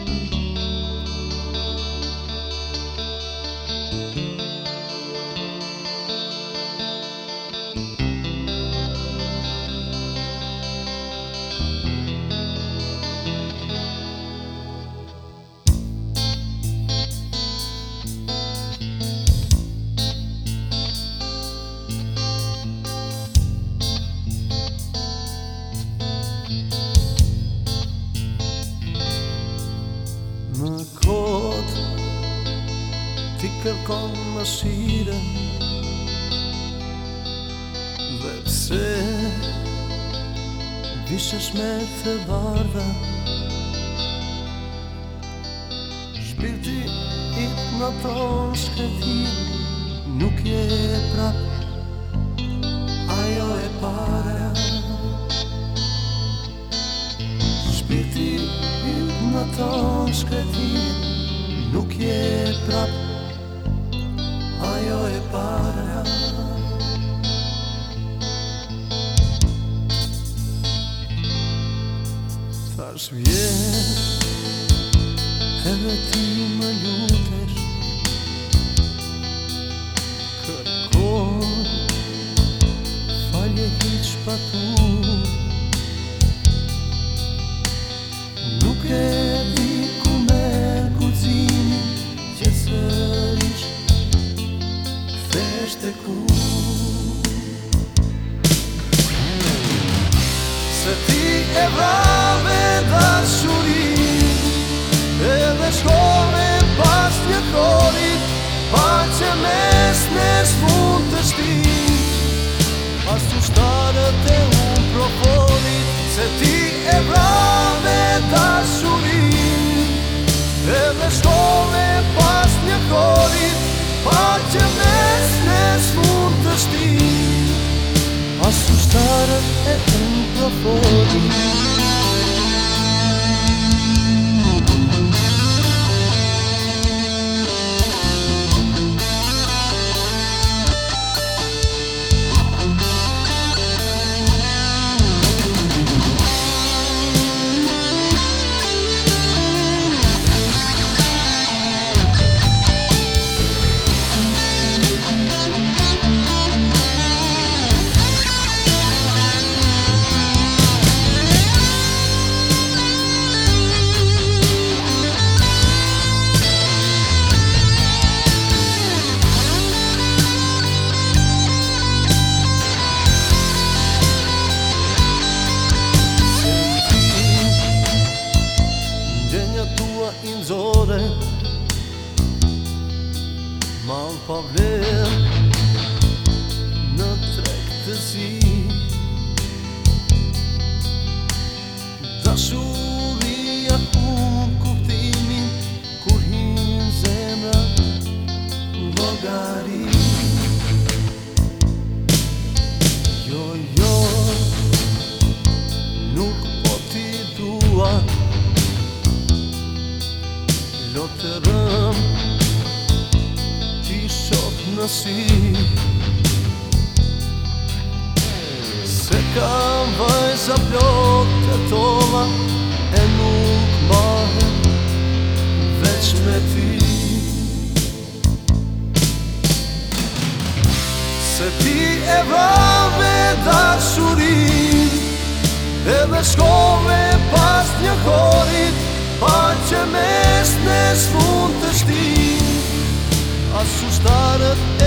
Në kot ti kërkon më shire dhe pse vishesh me të bardha, shpirti it në ton shkretin nuk je prap ajo e para. Shpirti it në ton shkretin nuk je prap ajo e para. Thash vjen edhe ti më lutesh, kërkon falje hiq patu, nuk e di ku merr guximin që sërish kthesh te ku. Se ti e vrave dashurin, edhe shkove pas një korit, pa që mes nesh mund të shtin, as ushtarët e unë profonit. Se ti e vrave dashurin, edhe shkove pas një korit, pa që mes nesh mund të shtin, as ushtarët e unë profonit. Inzore mal pa vler në tregtësi, dashuria humbë kuptimin kur hin zemra llogari. Jo, jo, nuk po ti dua, lotërëm ti shoh në sy, se kam vajza plot të tova e nuk mbahen veç me ty. Se ti e vrave dashurin, edhe shkove pas një korit, pa që mes nesh mund të shtin, as ushtarët